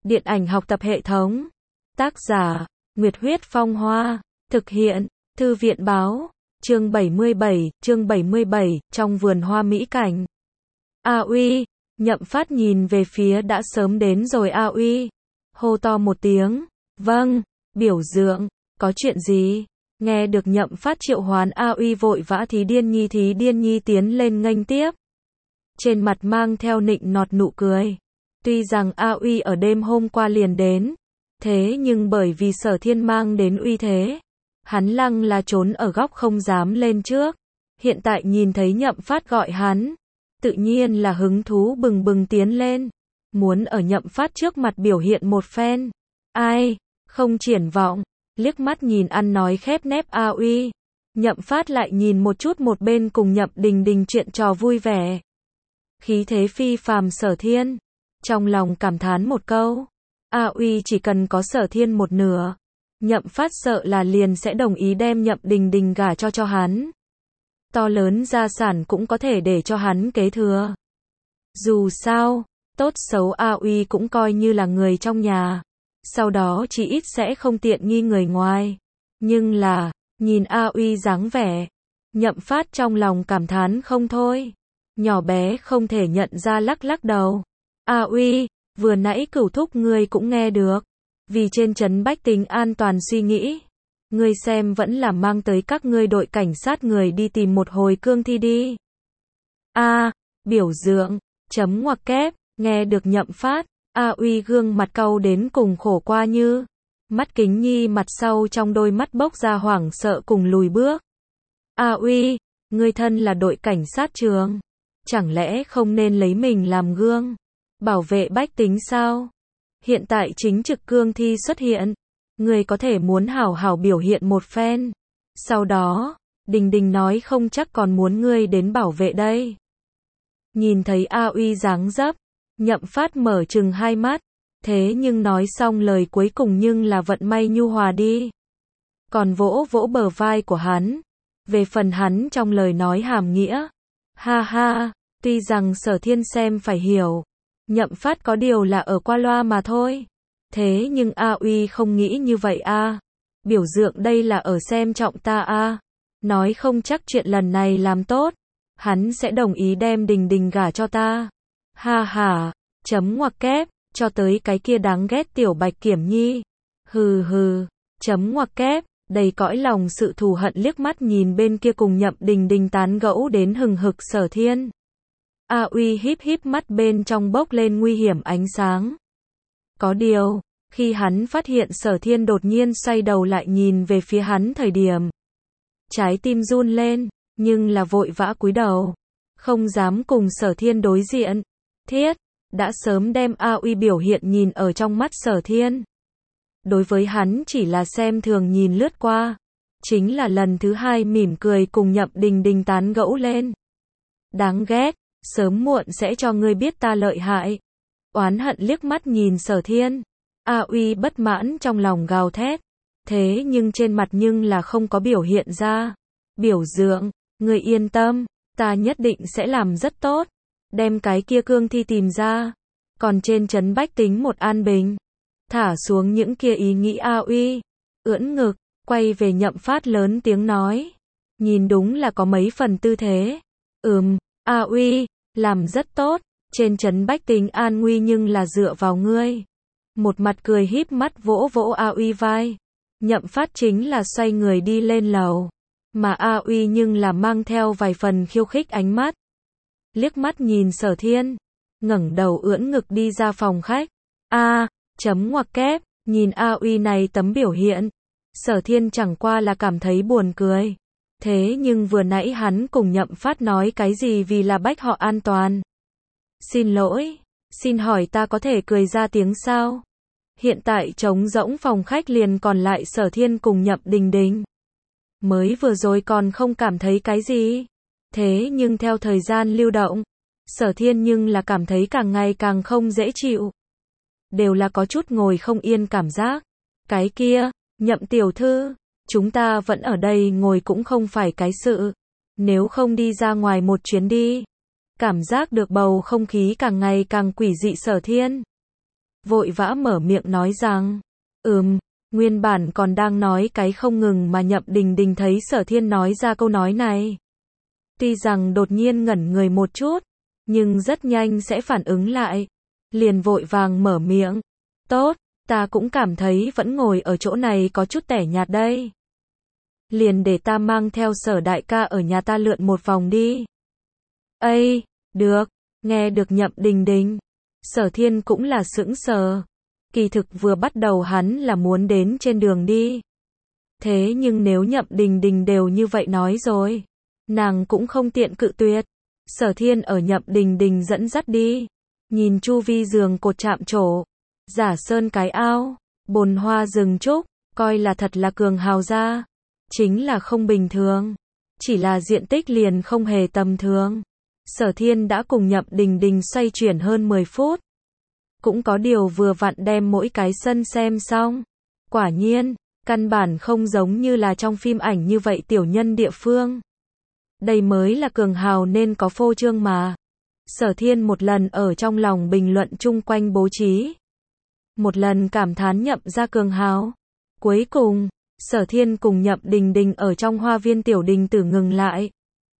Điện ảnh học tập hệ thống. Tác giả, Nguyệt Huyết Phong Hoa. Thực hiện, Thư viện Báo. Chương 77, trong vườn hoa mỹ cảnh. A Uy, Nhậm Phát nhìn về phía đã sớm đến rồi A Uy. Hô to một tiếng. Vâng, biểu dượng, có chuyện gì? Nghe được Nhậm Phát triệu hoán A Uy vội vã Thí Điên Nhi tiến lên nghênh tiếp. Trên mặt mang theo nịnh nọt nụ cười. Tuy rằng A Uy ở đêm hôm qua liền đến, thế nhưng bởi vì Sở Thiên mang đến uy thế, hắn lăng là trốn ở góc không dám lên trước. Hiện tại nhìn thấy Nhậm Phát gọi hắn, tự nhiên là hứng thú bừng bừng tiến lên, muốn ở Nhậm Phát trước mặt biểu hiện một phen. Ai, không triển vọng, liếc mắt nhìn ăn nói khép nép A Uy. Nhậm Phát lại nhìn một chút một bên cùng Nhậm Đình Đình chuyện trò vui vẻ. Khí thế phi phàm Sở Thiên, trong lòng cảm thán một câu. A Uy chỉ cần có Sở Thiên một nửa, Nhậm Phát sợ là liền sẽ đồng ý đem Nhậm Đình Đình gả cho hắn. To lớn gia sản cũng có thể để cho hắn kế thừa. Dù sao, tốt xấu A Uy cũng coi như là người trong nhà, sau đó chỉ ít sẽ không tiện nghi người ngoài. Nhưng là, nhìn A Uy dáng vẻ, Nhậm Phát trong lòng cảm thán không thôi. Nhỏ bé không thể nhận ra lắc lắc đầu. A Uy, vừa nãy Cửu thúc ngươi cũng nghe được. Vì trên trấn bách tính an toàn suy nghĩ, ngươi xem vẫn là mang tới các ngươi đội cảnh sát người đi tìm một hồi cương thi đi. A, biểu dượng, chấm ngoặc kép, nghe được Nhậm Phát, A Uy gương mặt cau đến cùng khổ qua như. Mắt kính nhi mặt sau trong đôi mắt bốc ra hoảng sợ cùng lùi bước. A Uy, ngươi thân là đội cảnh sát trường, chẳng lẽ không nên lấy mình làm gương, bảo vệ bách tính sao? Hiện tại chính trực cương thi xuất hiện, ngươi có thể muốn hảo hảo biểu hiện một phen. Sau đó, Đình Đình nói không chắc còn muốn ngươi đến bảo vệ đây. Nhìn thấy A Uy dáng dấp, Nhậm Phát mở trừng hai mắt, thế nhưng nói xong lời cuối cùng nhưng là vận may nhu hòa đi. Còn vỗ vỗ bờ vai của hắn, về phần hắn trong lời nói hàm nghĩa. Ha ha, tuy rằng Sở Thiên xem phải hiểu, Nhậm Phát có điều là ở qua loa mà thôi. Thế nhưng A Uy không nghĩ như vậy a. Biểu dượng đây là ở xem trọng ta a. Nói không chắc chuyện lần này làm tốt, hắn sẽ đồng ý đem Đình Đình gả cho ta. Ha ha, chấm ngoặc kép, cho tới cái kia đáng ghét tiểu Bạch Kiểm Nhi. Hừ hừ, chấm ngoặc kép, đầy cõi lòng sự thù hận liếc mắt nhìn bên kia cùng Nhậm Đình Đình tán gẫu đến hừng hực Sở Thiên. A Uy híp híp mắt bên trong bốc lên nguy hiểm ánh sáng. Có điều, khi hắn phát hiện Sở Thiên đột nhiên xoay đầu lại nhìn về phía hắn thời điểm, trái tim run lên, nhưng là vội vã cúi đầu, không dám cùng Sở Thiên đối diện. Thiết, đã sớm đem A Uy biểu hiện nhìn ở trong mắt Sở Thiên. Đối với hắn chỉ là xem thường nhìn lướt qua, chính là lần thứ hai mỉm cười cùng Nhậm Đình Đình tán gẫu lên. Đáng ghét, sớm muộn sẽ cho ngươi biết ta lợi hại. Oán hận liếc mắt nhìn Sở Thiên, A Uy bất mãn trong lòng gào thét, thế nhưng trên mặt nhưng là không có biểu hiện ra. Biểu dượng, ngươi yên tâm, ta nhất định sẽ làm rất tốt, đem cái kia cương thi tìm ra, còn trên trấn bách tính một an bình. Thả xuống những kia ý nghĩ A Uy, ưỡn ngực, quay về Nhậm Phát lớn tiếng nói, nhìn đúng là có mấy phần tư thế. A Uy, làm rất tốt, trên trấn bách tính an nguy nhưng là dựa vào ngươi. Một mặt cười híp mắt vỗ vỗ A Uy vai. Nhậm Phát chính là xoay người đi lên lầu, mà A Uy nhưng là mang theo vài phần khiêu khích ánh mắt. Liếc mắt nhìn Sở Thiên, ngẩng đầu ưỡn ngực đi ra phòng khách. Chấm ngoặc kép, nhìn A Uy này tấm biểu hiện, Sở Thiên chẳng qua là cảm thấy buồn cười. Thế nhưng vừa nãy hắn cùng Nhậm Phát nói cái gì vì là bách họ an toàn. Xin lỗi, xin hỏi ta có thể cười ra tiếng sao? Hiện tại trống rỗng phòng khách liền còn lại Sở Thiên cùng Nhậm Đình Đình. Mới vừa rồi còn không cảm thấy cái gì. Thế nhưng theo thời gian lưu động, Sở Thiên nhưng là cảm thấy càng ngày càng không dễ chịu. Đều là có chút ngồi không yên cảm giác. Cái kia, Nhậm tiểu thư, chúng ta vẫn ở đây ngồi cũng không phải cái sự. Nếu không đi ra ngoài một chuyến đi. Cảm giác được bầu không khí càng ngày càng quỷ dị Sở Thiên. vội vã mở miệng nói rằng, nguyên bản còn đang nói cái không ngừng mà Nhậm Đình Đình thấy Sở Thiên nói ra câu nói này. Tuy rằng đột nhiên ngẩn người một chút, nhưng rất nhanh sẽ phản ứng lại. Liền vội vàng mở miệng, tốt, ta cũng cảm thấy vẫn ngồi ở chỗ này có chút tẻ nhạt đây. Liền để ta mang theo Sở đại ca ở nhà ta lượn một vòng đi. Ây, được, nghe được Nhậm Đình Đình. Sở Thiên cũng là sững sờ. Kỳ thực vừa bắt đầu hắn là muốn đến trên đường đi. Thế nhưng nếu Nhậm Đình Đình đều như vậy nói rồi, nàng cũng không tiện cự tuyệt. Sở Thiên ở Nhậm Đình Đình dẫn dắt đi. Nhìn chu vi giường cột chạm trổ, giả sơn cái ao, bồn hoa rừng trúc, coi là thật là cường hào gia. Chính là không bình thường. Chỉ là diện tích liền không hề tầm thường. Sở Thiên đã cùng Nhậm Đình Đình xoay chuyển hơn 10 phút. Cũng có điều vừa vặn đem mỗi cái sân xem xong. Quả nhiên, căn bản không giống như là trong phim ảnh như vậy tiểu nhân địa phương. Đây mới là cường hào nên có phô trương mà. Sở Thiên một lần ở trong lòng bình luận chung quanh bố trí. Một lần cảm thán Nhậm ra cường hào. Cuối cùng, Sở Thiên cùng Nhậm Đình Đình ở trong hoa viên tiểu đình tử ngừng lại.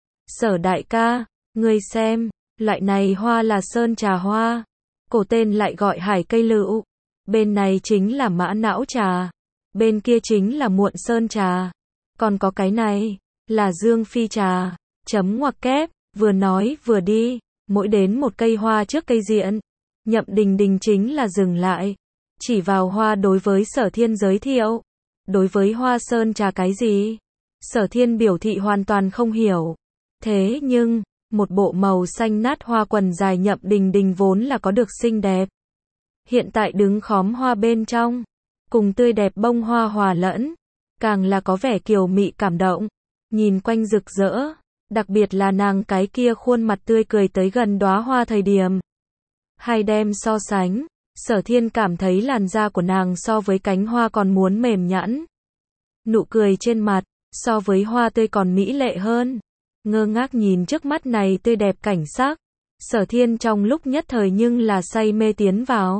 Sở đại ca, ngươi xem, loại này hoa là sơn trà hoa. Cổ tên lại gọi hải cây lựu. Bên này chính là mã não trà. Bên kia chính là muộn sơn trà. Còn có cái này, là dương phi trà. Chấm ngoặc kép, vừa nói vừa đi. Mỗi đến một cây hoa trước cây diện. Nhậm Đình Đình chính là dừng lại. Chỉ vào hoa đối với Sở Thiên giới thiệu. Đối với hoa sơn trà cái gì? Sở Thiên biểu thị hoàn toàn không hiểu. Thế nhưng, một bộ màu xanh nát hoa quần dài Nhậm Đình Đình vốn là có được xinh đẹp. Hiện tại đứng khóm hoa bên trong, cùng tươi đẹp bông hoa hòa lẫn, càng là có vẻ kiều mị cảm động, nhìn quanh rực rỡ, đặc biệt là nàng cái kia khuôn mặt tươi cười tới gần đóa hoa thời điểm. Hai đem so sánh, Sở Thiên cảm thấy làn da của nàng so với cánh hoa còn muốn mềm nhẵn. Nụ cười trên mặt, so với hoa tươi còn mỹ lệ hơn. Ngơ ngác nhìn trước mắt này tươi đẹp cảnh sắc. Sở Thiên trong lúc nhất thời nhưng là say mê tiến vào.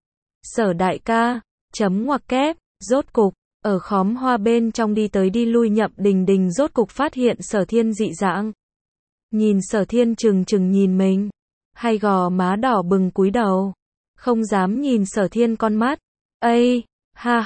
Sở đại ca, chấm ngoặc kép, rốt cục, ở khóm hoa bên trong đi tới đi lui Nhậm Đình Đình rốt cục phát hiện Sở Thiên dị dạng. Nhìn Sở Thiên trừng trừng nhìn mình, hai gò má đỏ bừng cúi đầu, không dám nhìn Sở Thiên con mắt. Ây, ha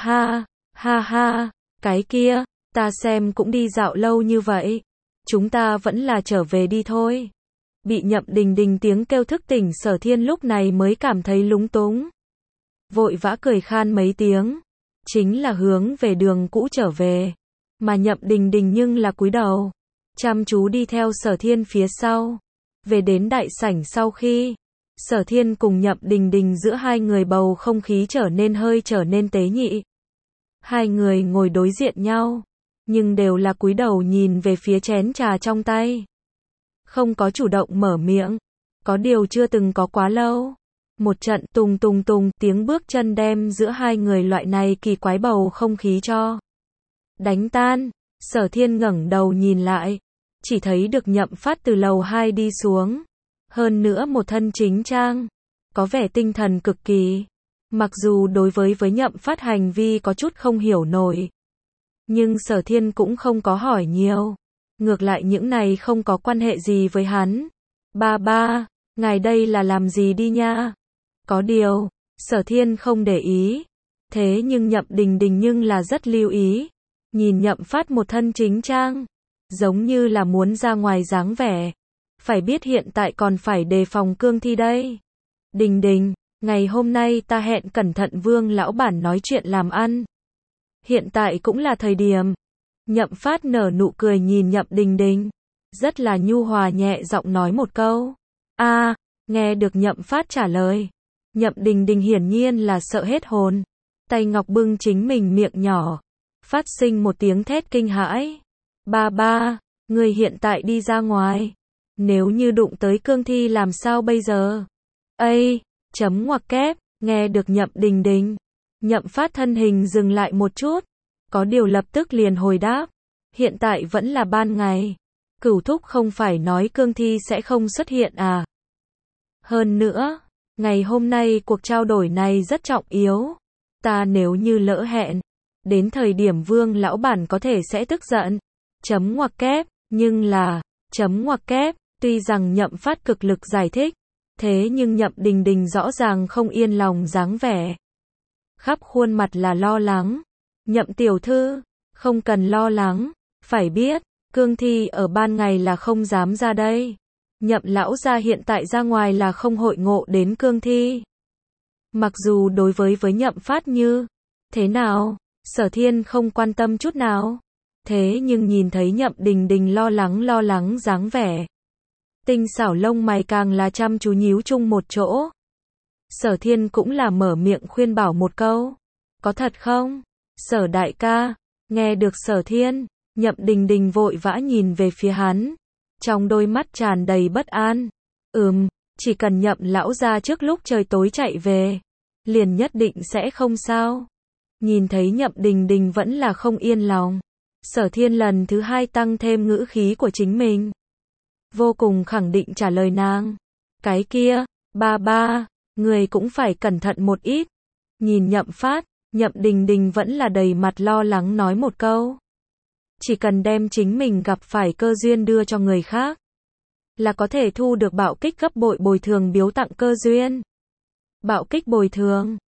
ha, cái kia, ta xem cũng đi dạo lâu như vậy. Chúng ta vẫn là trở về đi thôi. Bị Nhậm Đình Đình tiếng kêu thức tỉnh Sở Thiên lúc này mới cảm thấy lúng túng. Vội vã cười khan mấy tiếng. Chính là hướng về đường cũ trở về. Mà Nhậm Đình Đình nhưng là cúi đầu. Chăm chú đi theo Sở Thiên phía sau. Về đến đại sảnh sau khi. Sở Thiên cùng Nhậm Đình Đình giữa hai người bầu không khí trở nên tế nhị. Hai người ngồi đối diện nhau. Nhưng đều là cúi đầu nhìn về phía chén trà trong tay. Không có chủ động mở miệng. Có điều chưa từng có quá lâu. Một trận tùng tiếng bước chân đem giữa hai người loại này kỳ quái bầu không khí cho đánh tan. Sở Thiên ngẩng đầu nhìn lại. Chỉ thấy được Nhậm Phát từ lầu 2 đi xuống. Hơn nữa một thân chính trang. Có vẻ tinh thần cực kỳ. Mặc dù đối với Nhậm Phát hành vi có chút không hiểu nổi. Nhưng Sở Thiên cũng không có hỏi nhiều. Ngược lại những này không có quan hệ gì với hắn. Ba, ngài đây là làm gì đi nha? Có điều, Sở Thiên không để ý. Thế nhưng Nhậm Đình Đình nhưng là rất lưu ý. Nhìn Nhậm Phát một thân chính trang. Giống như là muốn ra ngoài dáng vẻ. Phải biết hiện tại còn phải đề phòng cương thi đây. Đình Đình, ngày hôm nay ta hẹn cẩn thận Vương lão bản nói chuyện làm ăn. Hiện tại cũng là thời điểm. Nhậm Phát nở nụ cười nhìn Nhậm Đình Đình. Rất là nhu hòa nhẹ giọng nói một câu. Nghe được Nhậm Phát trả lời. Nhậm Đình Đình hiển nhiên là sợ hết hồn. Tay ngọc bưng chính mình miệng nhỏ. Phát sinh một tiếng thét kinh hãi. Ba, người hiện tại đi ra ngoài. Nếu như đụng tới cương thi làm sao bây giờ? Ây, chấm ngoặc kép, nghe được Nhậm Đình Đình. Nhậm Phát thân hình dừng lại một chút. Có điều lập tức liền hồi đáp. Hiện tại vẫn là ban ngày. Cửu thúc không phải nói cương thi sẽ không xuất hiện à? Hơn nữa, Ngày hôm nay cuộc trao đổi này rất trọng yếu. Ta nếu như lỡ hẹn, đến thời điểm Vương lão bản có thể sẽ tức giận. Chấm ngoặc kép, nhưng là, chấm ngoặc kép, tuy rằng Nhậm Phát cực lực giải thích, thế nhưng Nhậm Đình Đình rõ ràng không yên lòng dáng vẻ. Khắp khuôn mặt là lo lắng. Nhậm tiểu thư, không cần lo lắng, phải biết, cương thi ở ban ngày là không dám ra đây. Nhậm lão gia hiện tại ra ngoài là không hội ngộ đến cương thi. Mặc dù đối với Nhậm Phát như thế nào, Sở Thiên không quan tâm chút nào. Thế nhưng nhìn thấy Nhậm Đình Đình lo lắng dáng vẻ. Tinh xảo lông mày càng là chăm chú nhíu chung một chỗ. Sở Thiên cũng là mở miệng khuyên bảo một câu. Có thật không? Sở đại ca, nghe được Sở Thiên, Nhậm Đình Đình vội vã nhìn về phía hắn. Trong đôi mắt tràn đầy bất an. Chỉ cần Nhậm lão gia trước lúc trời tối chạy về, liền nhất định sẽ không sao. Nhìn thấy Nhậm Đình Đình vẫn là không yên lòng. Sở Thiên lần thứ hai tăng thêm ngữ khí của chính mình. Vô cùng khẳng định trả lời nàng. Cái kia, ba, người cũng phải cẩn thận một ít. Nhìn Nhậm Phát, Nhậm Đình Đình vẫn là đầy mặt lo lắng nói một câu. Chỉ cần đem chính mình gặp phải cơ duyên đưa cho người khác, là có thể thu được bạo kích gấp bội bồi thường biếu tặng cơ duyên. Bạo kích bồi thường,